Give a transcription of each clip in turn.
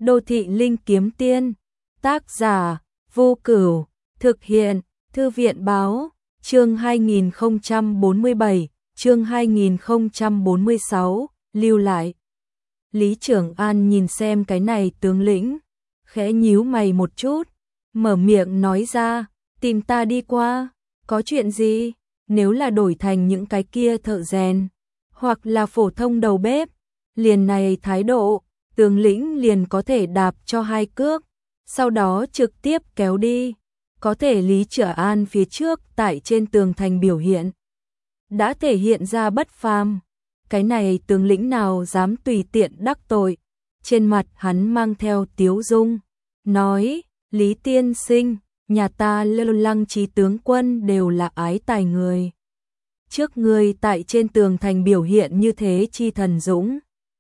Đô thị linh kiếm tiên, tác giả, Vô Cửu, thực hiện, Thư viện báo, chương 2047, chương 2046, lưu lại. Lý Trưởng An nhìn xem cái này tướng lĩnh, khẽ nhíu mày một chút, mở miệng nói ra, tìm ta đi qua, có chuyện gì? Nếu là đổi thành những cái kia thợ rèn, hoặc là phổ thông đầu bếp, liền này thái độ, tướng lĩnh liền có thể đạp cho 2 cước, sau đó trực tiếp kéo đi. Có thể Lý Trưởng An phía trước tại trên tường thành biểu hiện, đã thể hiện ra bất phàm. Cái này tướng lĩnh nào dám tùy tiện đắc tội. Trên mặt hắn mang theo tiếu dung, nói, Lý tiên sinh, nhà ta Lăng Chí tướng quân đều là ái tài người. Trước ngươi tại trên tường thành biểu hiện như thế chi thần dũng.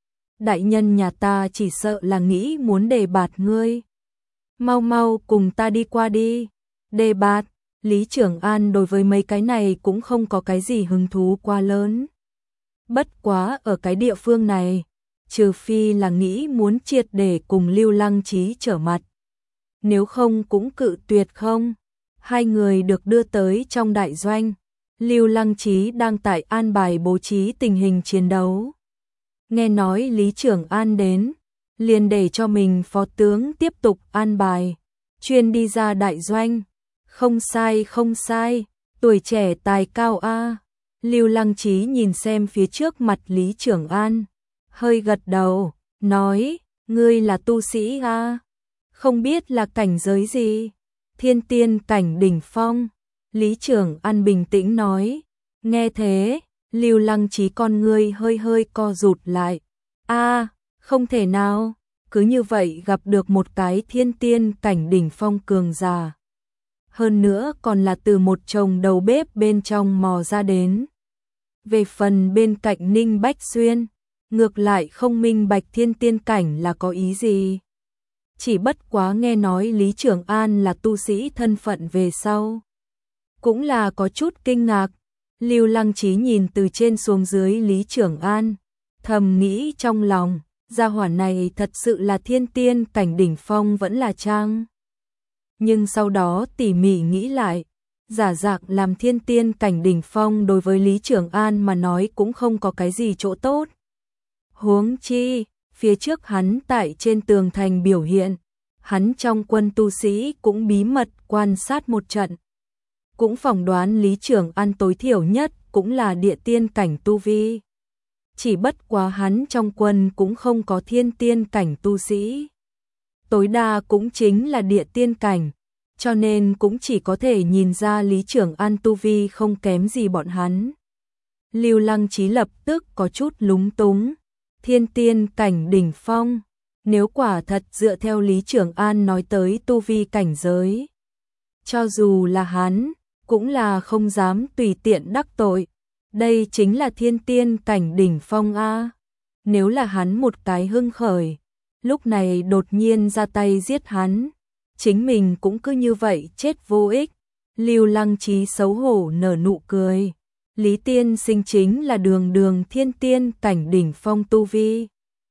Đại nhân nhà ta chỉ sợ là nghĩ muốn đề bạt ngươi. Mau mau cùng ta đi qua đi. Đề bạt, Lý Trưởng An đối với mấy cái này cũng không có cái gì hứng thú quá lớn. Bất quá ở cái địa phương này, trừ phi là nghĩ muốn triệt để cùng Lưu Lăng Chí trở mặt. Nếu không cũng cự tuyệt không. Hai người được đưa tới trong đại doanh. Lưu Lăng Chí đang tại an bài bố trí tình hình chiến đấu. Nghe nói Lý Trưởng An đến, liền để cho mình phó tướng tiếp tục an bài, chuyên đi ra đại doanh. Không sai không sai, tuổi trẻ tài cao a. Lưu Lăng Chí nhìn xem phía trước mặt Lý Trưởng An, hơi gật đầu, nói, ngươi là tu sĩ a? Không biết là cảnh giới gì? Thiên tiên cảnh đỉnh phong. Lý Trưởng An bình tĩnh nói, nghe thế, Lưu Lăng Chí con ngươi hơi hơi co rụt lại. A, không thể nào, cứ như vậy gặp được một cái thiên tiên cảnh đỉnh phong cường giả. Hơn nữa còn là từ một chồng đầu bếp bên trong mò ra đến. Về phần bên cạnh Ninh Bách Xuyên, ngược lại không minh bạch thiên tiên cảnh là có ý gì. Chỉ bất quá nghe nói Lý Trưởng An là tu sĩ thân phận về sau. Cũng là có chút kinh ngạc. Lưu Lăng Chí nhìn từ trên xuống dưới Lý Trưởng An, thầm nghĩ trong lòng, gia hỏa này thật sự là thiên tiên cảnh đỉnh phong vẫn là trang. Nhưng sau đó tỉ mỉ nghĩ lại, giả dạng làm thiên tiên cảnh đỉnh phong đối với Lý Trưởng An mà nói cũng không có cái gì chỗ tốt. Huống chi, phía trước hắn tại trên tường thành biểu hiện, hắn trong quân tu sĩ cũng bí mật quan sát một trận. Cũng phỏng đoán Lý Trưởng An tối thiểu nhất cũng là địa tiên cảnh tu vi. Chỉ bất quá hắn trong quân cũng không có thiên tiên cảnh tu sĩ. Tối đa cũng chính là địa tiên cảnh, cho nên cũng chỉ có thể nhìn ra Lý Trưởng An tu vi không kém gì bọn hắn. Lưu Lăng Chí lập tức có chút lúng túng, thiên tiên cảnh đỉnh phong, nếu quả thật dựa theo Lý Trưởng An nói tới tu vi cảnh giới. Cho dù là hắn, cũng là không dám tùy tiện đắc tội, đây chính là thiên tiên cảnh đỉnh phong a. Nếu là hắn một cái hưng khởi, lúc này đột nhiên ra tay giết hắn, chính mình cũng cứ như vậy chết vô ích. Lưu Lăng Chí xấu hổ nở nụ cười. Lý tiên sinh chính là đường thiên tiên cảnh đỉnh phong tu vi.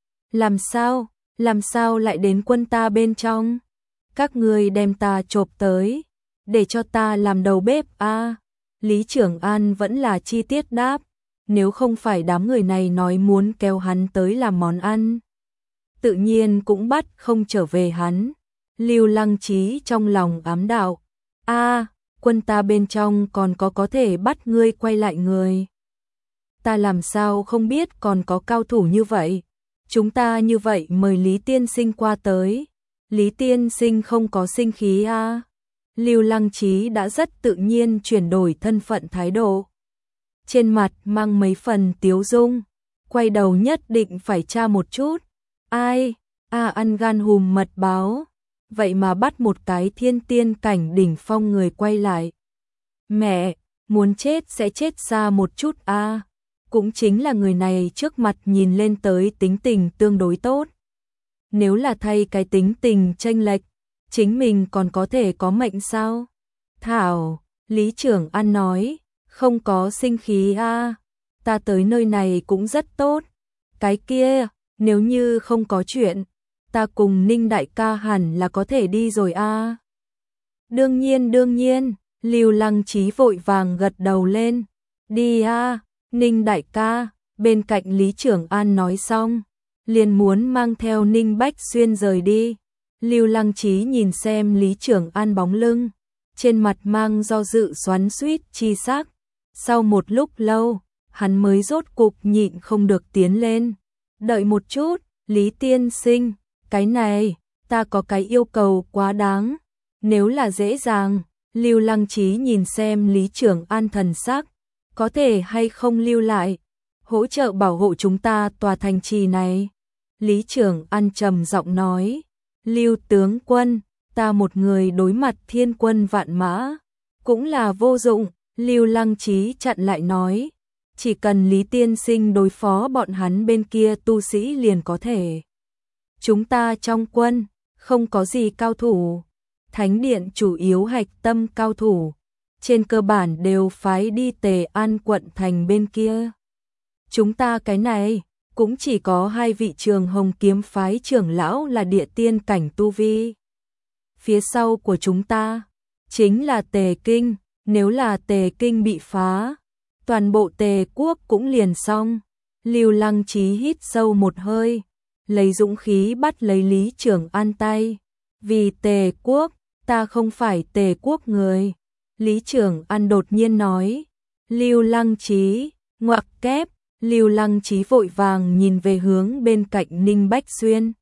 Làm sao lại đến quân ta bên trong? Các ngươi đem ta chộp tới, để cho ta làm đầu bếp a. Lý Trưởng An vẫn là chi tiết đáp, nếu không phải đám người này nói muốn kéo hắn tới làm món ăn, tự nhiên cũng bắt không trở về hắn. Lưu Lăng Chí trong lòng ám đạo, a, quân ta bên trong còn có thể bắt ngươi quay lại người. Ta làm sao không biết còn có cao thủ như vậy. Chúng ta như vậy mời Lý tiên sinh qua tới. Lý tiên sinh không có sinh khí a. Lưu Lăng Chí đã rất tự nhiên chuyển đổi thân phận thái độ. Trên mặt mang mấy phần tiếu dung, quay đầu nhất định phải tra một chút. Ai, ăn gan hùm mật báo, vậy mà bắt một cái thiên tiên cảnh đỉnh phong người quay lại. Mẹ, muốn chết sẽ chết xa một chút a. Cũng chính là người này trước mặt nhìn lên tới tính tình tương đối tốt. Nếu là thay cái tính tình chênh lệch, chính mình còn có thể có mệnh sao? Thảo, Lý Trưởng An nói, không có sinh khí a, ta tới nơi này cũng rất tốt. Cái kia, nếu như không có chuyện, ta cùng Ninh đại ca hẳn là có thể đi rồi a. Đương nhiên, Lưu Lăng Chí vội vàng gật đầu lên. Đi a, Ninh đại ca, bên cạnh Lý Trưởng An nói xong, liền muốn mang theo Ninh Bách Xuyên rời đi. Lưu Lăng Chí nhìn xem Lý Trưởng An bóng lưng, trên mặt mang do dự xoắn xuýt chi sắc. Sau một lúc lâu, hắn mới rốt cục nhịn không được tiến lên. Đợi một chút, Lý tiên sinh, cái này, ta có cái yêu cầu quá đáng. Nếu là dễ dàng, Lưu Lăng Chí nhìn xem Lý Trưởng An thần sắc, có thể hay không lưu lại, hỗ trợ bảo hộ chúng ta tòa thành trì này. Lý Trưởng An trầm giọng nói, Lưu tướng quân, ta một người đối mặt thiên quân vạn mã, cũng là vô dụng. Lưu Lăng Chí chặn lại nói, chỉ cần Lý tiên sinh đối phó bọn hắn bên kia tu sĩ liền có thể. Chúng ta trong quân, không có gì cao thủ, thánh điện chủ yếu hạch tâm cao thủ, trên cơ bản đều phái đi Tề An quận thành bên kia. Chúng ta cái này, cũng chỉ có 2 vị Trường Hồng kiếm phái trưởng lão là địa tiên cảnh tu vi. Phía sau của chúng ta, chính là Tề Kinh, nếu là Tề Kinh bị phá, toàn bộ Tề quốc cũng liền xong. Lưu Lăng Chí hít sâu một hơi, lấy dũng khí bắt lấy Lý Trưởng An tay. Vì Tề quốc, ta không phải Tề quốc người. Lý Trưởng An đột nhiên nói. Lưu Lăng Chí, ngoặc kép. Lưu Lăng Chí vội vàng nhìn về hướng bên cạnh Ninh Bách Xuyên.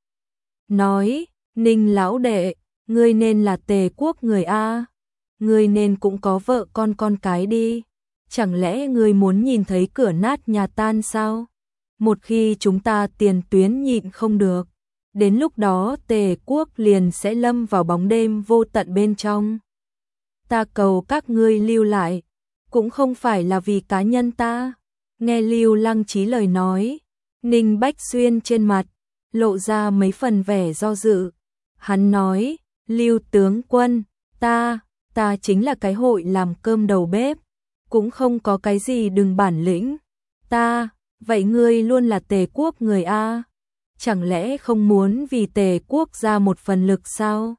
Nói, Ninh lão đệ, ngươi nên là Tề quốc người a, ngươi nên cũng có vợ con cái đi. Chẳng lẽ ngươi muốn nhìn thấy cửa nát nhà tan sao? Một khi chúng ta tiền tuyến nhịn không được, đến lúc đó Tề quốc liền sẽ lâm vào bóng đêm vô tận bên trong. Ta cầu các ngươi lưu lại, cũng không phải là vì cá nhân ta. Nghe Lưu Lăng Chí lời nói, Ninh Bách Xuyên trên mặt lộ ra mấy phần vẻ do dự. Hắn nói, Lưu tướng quân, ta chính là cái hội làm cơm đầu bếp, cũng không có cái gì đừng bản lĩnh. Vậy ngươi luôn là Tề quốc người a? Chẳng lẽ không muốn vì Tề quốc ra một phần lực sao?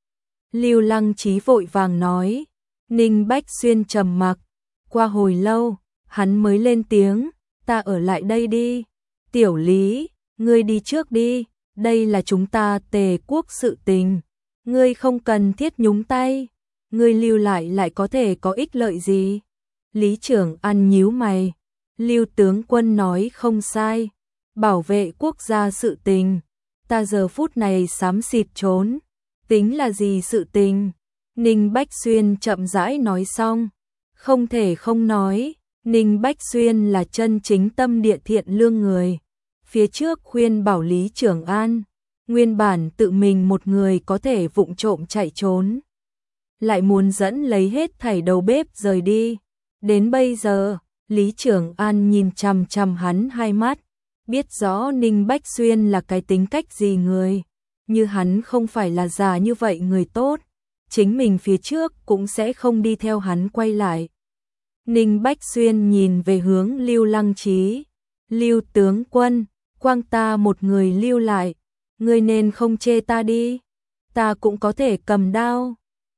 Lưu Lăng Chí vội vàng nói. Ninh Bách Xuyên trầm mặc, qua hồi lâu, hắn mới lên tiếng, ta ở lại đây đi. Tiểu Lý, ngươi đi trước đi, đây là chúng ta Tề quốc sự tình, ngươi không cần thiết nhúng tay, ngươi lưu lại có thể có ích lợi gì? Lý Trưởng An nhíu mày, Lưu tướng quân nói không sai, bảo vệ quốc gia sự tình, ta giờ phút này xám xịt trốn, tính là gì sự tình? Ninh Bách Xuyên chậm rãi nói xong, không thể không nói, Ninh Bách Xuyên là chân chính tâm địa thiện lương người. Phía trước khuyên bảo Lý Trưởng An, nguyên bản tự mình một người có thể vụng trộm chạy trốn, lại muốn dẫn lấy hết thảy đầu bếp rời đi. Đến bây giờ, Lý Trưởng An nhìn chằm chằm hắn hai mắt, biết rõ Ninh Bách Xuyên là cái tính cách gì người, như hắn không phải là già như vậy người tốt, chính mình phía trước cũng sẽ không đi theo hắn quay lại. Ninh Bách Xuyên nhìn về hướng Lưu Lăng Chí, Lưu tướng quân, quang ta một người lưu lại, ngươi nên không chê ta đi, ta cũng có thể cầm đao.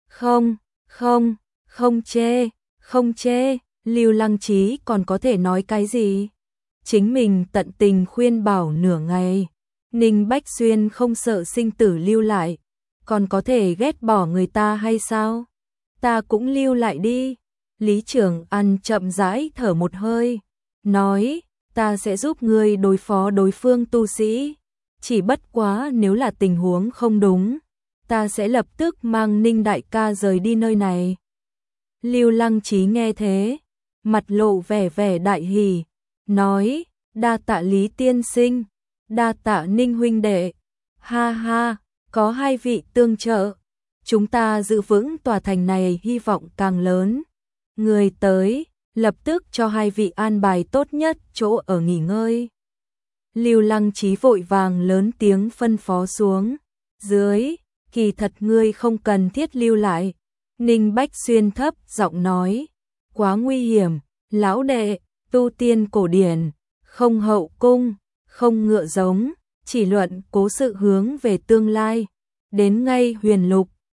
Không chê, Lưu Lăng Chí còn có thể nói cái gì? Chính mình tận tình khuyên bảo nửa ngày, Ninh Bách Xuyên không sợ sinh tử lưu lại, còn có thể ghét bỏ người ta hay sao? Ta cũng lưu lại đi. Lý Trưởng An chậm rãi thở một hơi, nói, ta sẽ giúp ngươi đối phó đối phương tu sĩ, chỉ bất quá nếu là tình huống không đúng, ta sẽ lập tức mang Ninh đại ca rời đi nơi này. Lưu Lăng Chí nghe thế, mặt lộ vẻ đại hỉ, nói, đa tạ Lý tiên sinh, đa tạ Ninh huynh đệ, ha ha, có hai vị tương trợ, chúng ta giữ vững tòa thành này hy vọng càng lớn. Người tới, lập tức cho hai vị an bài tốt nhất chỗ ở nghỉ ngơi. Lưu Lăng Chí vội vàng lớn tiếng phân phó xuống, dưới, kỳ thật ngươi không cần thiết lưu lại. Ninh Bách Xuyên thấp giọng nói, quá nguy hiểm, lão đệ, tu tiên cổ điển, không hậu cung, không ngựa giống, chỉ luận cố sự hướng về tương lai. Đến ngay huyền lục,